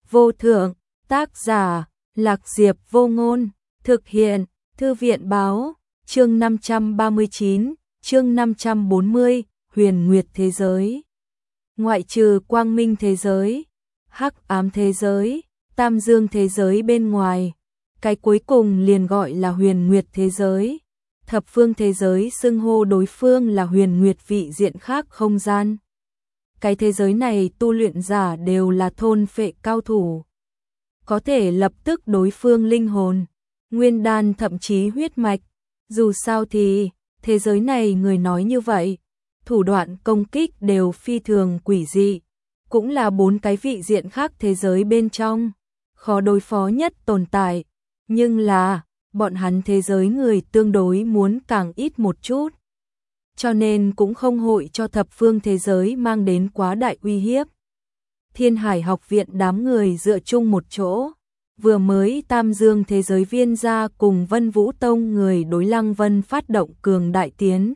vô thượng, tác giả, Lạc Diệp Vô Ngôn, thực hiện, Thư viện báo, chương 539, chương 540, huyền nguyệt thế giới. Ngoại trừ quang minh thế giới, hắc ám thế giới, tam dương thế giới bên ngoài, cái cuối cùng liền gọi là huyền nguyệt thế giới. Thập phương thế giới xưng hô đối phương là huyền nguyệt vị diện khác không gian. Cái thế giới này tu luyện giả đều là thôn phệ cao thủ, có thể lập tức đối phương linh hồn, nguyên đan thậm chí huyết mạch. Dù sao thì, thế giới này người nói như vậy, thủ đoạn công kích đều phi thường quỷ dị, cũng là 4 cái vị diện khác thế giới bên trong, khó đối phó nhất tồn tại, nhưng là, bọn hắn thế giới người tương đối muốn càng ít một chút, cho nên cũng không hội cho thập phương thế giới mang đến quá đại uy hiếp. Thiên Hải học viện đám người dựa chung một chỗ, vừa mới tam dương thế giới viên gia cùng Vân Vũ Tông người đối Lăng Vân phát động cường đại tiến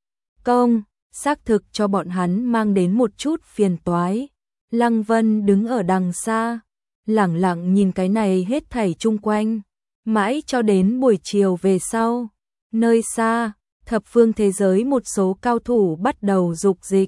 công, xác thực cho bọn hắn mang đến một chút phiền toái. Lăng Vân đứng ở đằng xa, lẳng lặng nhìn cái này hết thảy chung quanh, mãi cho đến buổi chiều về sau, nơi xa, thập phương thế giới một số cao thủ bắt đầu dục dịch,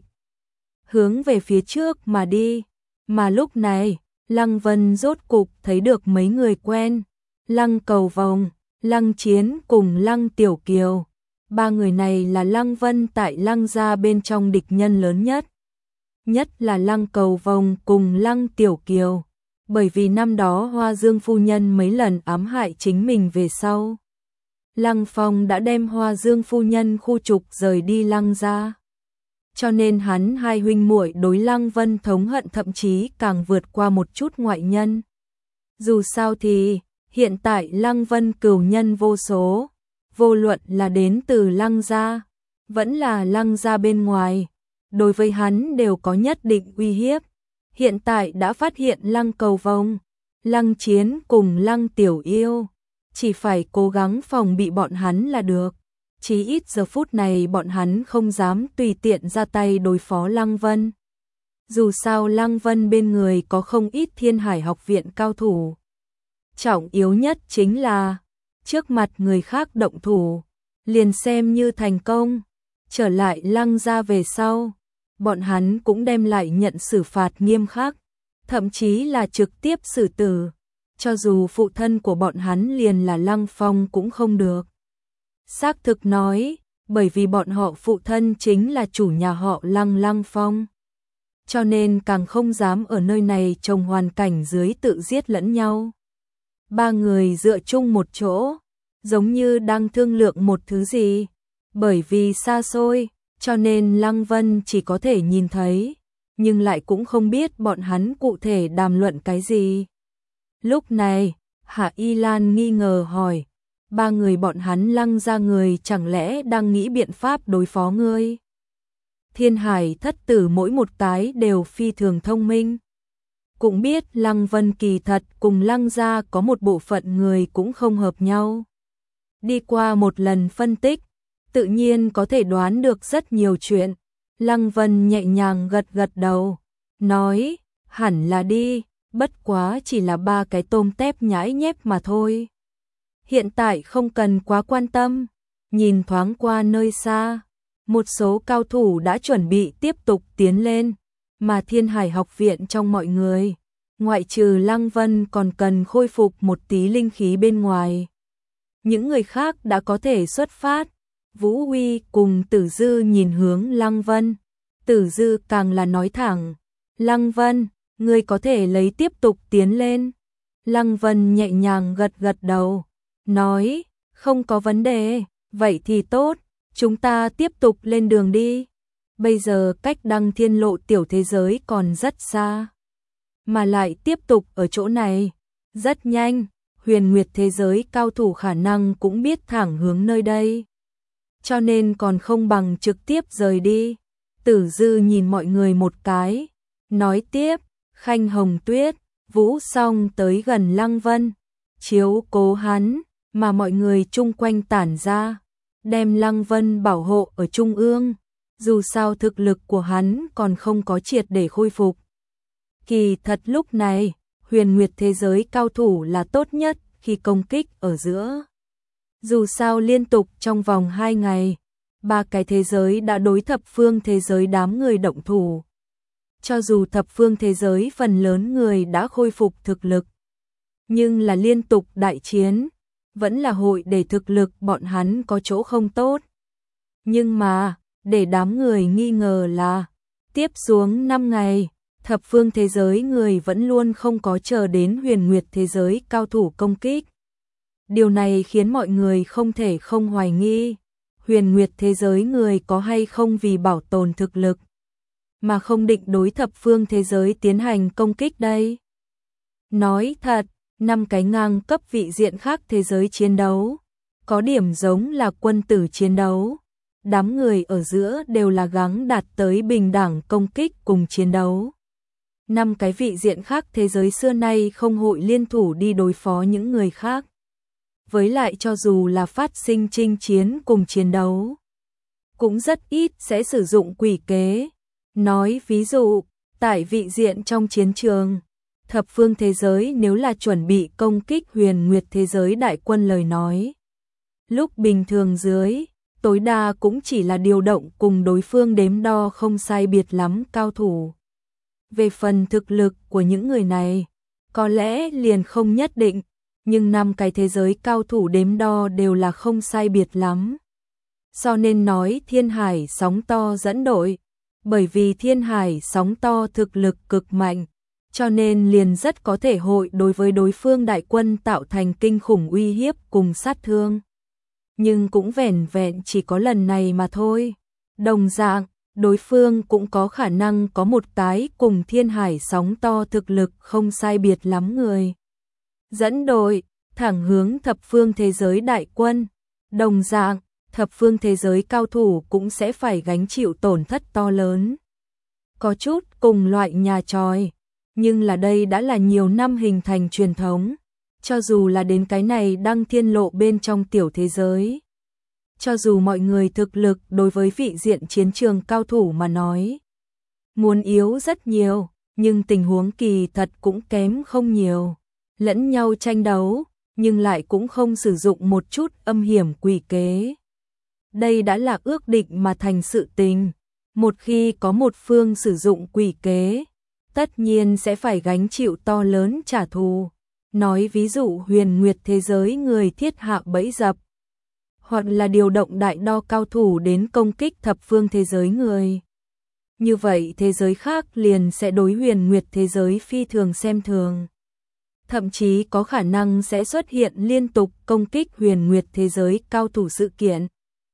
hướng về phía trước mà đi, mà lúc này, Lăng Vân rốt cục thấy được mấy người quen, Lăng Cầu Vồng, Lăng Chiến cùng Lăng Tiểu Kiều. 3 người này là Lăng Vân tại Lăng gia bên trong địch nhân lớn nhất. Nhất là Lăng Cầu Vồng cùng Lăng Tiểu Kiều, bởi vì năm đó Hoa Dương phu nhân mấy lần ám hại chính mình về sau. Lăng Phong đã đem Hoa Dương phu nhân khu trục rời đi Lăng gia. Cho nên hắn hai huynh muội đối Lăng Vân thống hận thậm chí càng vượt qua một chút ngoại nhân. Dù sao thì, hiện tại Lăng Vân cửu nhân vô số, vô luận là đến từ Lăng gia, vẫn là Lăng gia bên ngoài, đối với hắn đều có nhất định uy hiếp. Hiện tại đã phát hiện Lăng Cầu Vồng, Lăng Chiến cùng Lăng Tiểu Yêu, chỉ phải cố gắng phòng bị bọn hắn là được. Chí ít giờ phút này bọn hắn không dám tùy tiện ra tay đối phó Lăng Vân. Dù sao Lăng Vân bên người có không ít Thiên Hải học viện cao thủ. Trọng yếu nhất chính là, trước mặt người khác động thủ, liền xem như thành công. Trở lại Lăng gia về sau, bọn hắn cũng đem lại nhận xử phạt nghiêm khắc, thậm chí là trực tiếp xử tử. Cho dù phụ thân của bọn hắn liền là Lăng Phong cũng không được. Xác thực nói, bởi vì bọn họ phụ thân chính là chủ nhà họ Lăng, Lăng Phong. Cho nên càng không dám ở nơi này trong hoàn cảnh dưới tự giết lẫn nhau. 3 người dựa chung một chỗ, giống như đang thương lượng một thứ gì. Bởi vì xa xôi, cho nên Lăng Vân chỉ có thể nhìn thấy, nhưng lại cũng không biết bọn hắn cụ thể đàm luận cái gì. Lúc này, Hạ Y Lan nghi ngờ hỏi, 3 người bọn hắn Lăng gia người chẳng lẽ đang nghĩ biện pháp đối phó ngươi? Thiên Hải thất tử mỗi một cái đều phi thường thông minh. Cũng biết Lăng Vân kỳ thật cùng Lăng gia có một bộ phận người cũng không hợp nhau. Đi qua một lần phân tích, tự nhiên có thể đoán được rất nhiều chuyện. Lăng Vân nhẹ nhàng gật gật đầu, nói, hẳn là đi, bất quá chỉ là 3 cái tôm tép nhãi nhép mà thôi. Hiện tại không cần quá quan tâm, nhìn thoáng qua nơi xa, một số cao thủ đã chuẩn bị tiếp tục tiến lên, mà Thiên Hải học viện trong mọi người, ngoại trừ Lăng Vân còn cần khôi phục một tí linh khí bên ngoài. Những người khác đã có thể xuất phát. Vũ Huy cùng Tử Dư nhìn hướng Lăng Vân, Tử Dư càng là nói thẳng, Lăng Vân, ngươi có thể lấy tiếp tục tiến lên. Lăng Vân nhẹ nhàng gật gật đầu, nói, không có vấn đề, vậy thì tốt, chúng ta tiếp tục lên đường đi. Bây giờ cách Đăng Thiên Lộ tiểu thế giới còn rất xa, mà lại tiếp tục ở chỗ này, rất nhanh, huyền nguyệt thế giới cao thủ khả năng cũng biết thẳng hướng nơi đây. Cho nên còn không bằng trực tiếp rời đi. Tử Dư nhìn mọi người một cái, nói tiếp, Khanh Hồng Tuyết, Vũ Song tới gần Lăng Vân, chiếu cố hắn, mà mọi người chung quanh tản ra, đem Lăng Vân bảo hộ ở trung ương, dù sao thực lực của hắn còn không có triệt để khôi phục. Kỳ thật lúc này, huyền nguyệt thế giới cao thủ là tốt nhất khi công kích ở giữa. Dù sao liên tục trong vòng 2 ngày, 3 cái thế giới đã đối thập phương thế giới đám người động thủ. Cho dù thập phương thế giới phần lớn người đã khôi phục thực lực, nhưng là liên tục đại chiến, vẫn là hội để thực lực bọn hắn có chỗ không tốt. Nhưng mà, để đám người nghi ngờ là, tiếp xuống 5 ngày, thập phương thế giới người vẫn luôn không có chờ đến huyền nguyệt thế giới cao thủ công kích. Điều này khiến mọi người không thể không hoài nghi, huyền nguyệt thế giới người có hay không vì bảo tồn thực lực, mà không định đối thập phương thế giới tiến hành công kích đây. Nói thật, 5 cái ngang cấp vị diện khác thế giới chiến đấu, có điểm giống là quân tử chiến đấu. Đám người ở giữa đều là gắng đạt tới bình đẳng công kích cùng chiến đấu. 5 cái vị diện khác thế giới xưa nay không hội liên thủ đi đối phó những người khác. Với lại cho dù là phát sinh chinh chiến cùng chiến đấu, cũng rất ít sẽ sử dụng quỷ kế. Nói ví dụ, tại vị diện trong chiến trường, thập phương thế giới nếu là chuẩn bị công kích huyền nguyệt thế giới đại quân lời nói, lúc bình thường dưới, tối đa cũng chỉ là điều động cùng đối phương đếm đo không sai biệt lắm cao thủ. Về phần thực lực của những người này, có lẽ liền không nhất định, nhưng 5 cái thế giới cao thủ đếm đo đều là không sai biệt lắm. Cho nên nói Thiên Hải sóng to dẫn đội, bởi vì Thiên Hải sóng to thực lực cực mạnh, cho nên liền rất có thể hội đối với đối phương đại quân tạo thành kinh khủng uy hiếp cùng sát thương. Nhưng cũng vẻn vẹn chỉ có lần này mà thôi. Đồng dạng, đối phương cũng có khả năng có một cái cùng Thiên Hải sóng to thực lực không sai biệt lắm người. Dẫn đội, thẳng hướng thập phương thế giới đại quân. Đồng dạng, thập phương thế giới cao thủ cũng sẽ phải gánh chịu tổn thất to lớn. Có chút cùng loại nhà tròi, nhưng là đây đã là nhiều năm hình thành truyền thống. Cho dù là đến cái này đăng thiên lộ bên trong tiểu thế giới. Cho dù mọi người thực lực đối với vị diện chiến trường cao thủ mà nói, muốn yếu rất nhiều, nhưng tình huống kỳ thật cũng kém không nhiều. Lẫn nhau tranh đấu, nhưng lại cũng không sử dụng một chút âm hiểm quỷ kế. Đây đã là ước định mà thành sự tình. Một khi có một phương sử dụng quỷ kế, tất nhiên sẽ phải gánh chịu to lớn trả thù. Nói ví dụ huyền nguyệt thế giới người thiết hạ bẫy dập, hoặc là điều động đại đo cao thủ đến công kích thập phương thế giới người. Như vậy thế giới khác liền sẽ đối huyền nguyệt thế giới phi thường xem thường. Thậm chí có khả năng sẽ xuất hiện liên tục công kích huyền nguyệt thế giới cao thủ sự kiện.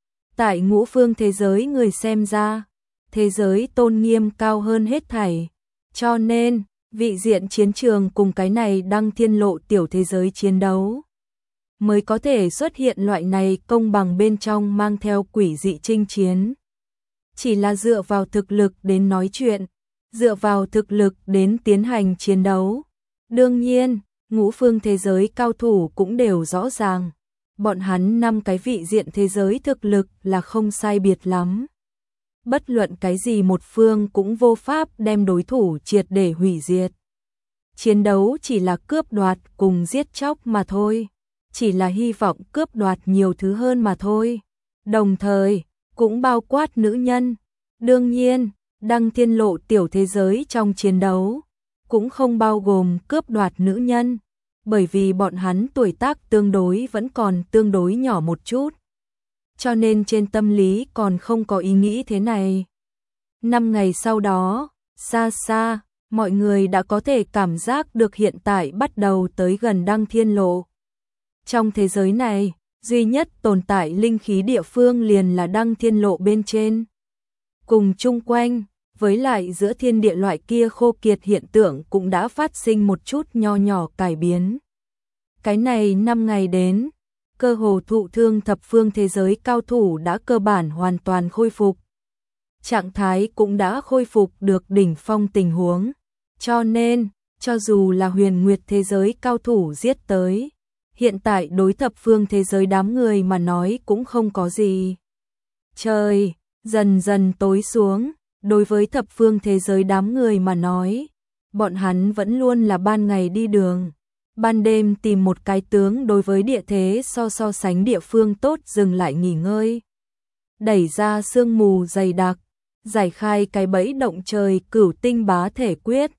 Tại ngũ phương thế giới người xem ra, thế giới tôn nghiêm cao hơn hết thảy. Cho nên, vị diện chiến trường cùng cái này đăng thiên lộ tiểu thế giới chiến đấu, mới có thể xuất hiện loại này công bằng bên trong mang theo quỷ dị chinh chiến. Chỉ là dựa vào thực lực đến nói chuyện, dựa vào thực lực đến tiến hành chiến đấu. Đương nhiên, ngũ phương thế giới cao thủ cũng đều rõ ràng, bọn hắn 5 cái vị diện thế giới thực lực là không sai biệt lắm. Bất luận cái gì một phương cũng vô pháp đem đối thủ triệt để hủy diệt. Chiến đấu chỉ là cướp đoạt cùng giết chóc mà thôi, chỉ là hy vọng cướp đoạt nhiều thứ hơn mà thôi. Đồng thời, cũng bao quát nữ nhân. Đương nhiên, đăng thiên lộ tiểu thế giới trong chiến đấu, cũng không bao gồm cướp đoạt nữ nhân, bởi vì bọn hắn tuổi tác tương đối vẫn còn tương đối nhỏ một chút. Cho nên trên tâm lý còn không có ý nghĩ thế này. 5 ngày sau đó, xa xa, mọi người đã có thể cảm giác được hiện tại bắt đầu tới gần đăng thiên lộ. Trong thế giới này, duy nhất tồn tại linh khí địa phương liền là đăng thiên lộ bên trên. Cùng chung quanh, với lại giữa thiên địa loại kia khô kiệt hiện tượng cũng đã phát sinh một chút nho nhỏ cải biến. Cái này 5 ngày đến, cơ hồ thụ thương thập phương thế giới cao thủ đã cơ bản hoàn toàn khôi phục. Trạng thái cũng đã khôi phục được đỉnh phong tình huống. Cho nên, cho dù là huyền nguyệt thế giới cao thủ giết tới, hiện tại đối thập phương thế giới đám người mà nói cũng không có gì. Trời, dần dần tối xuống, đối với thập phương thế giới đám người mà nói, bọn hắn vẫn luôn là ban ngày đi đường, ban đêm tìm một cái tướng đối với địa thế so sánh địa phương tốt dừng lại nghỉ ngơi. Đẩy ra sương mù dày đặc, giải khai cái bẫy động trời Cửu Tinh Bá Thể Quyết,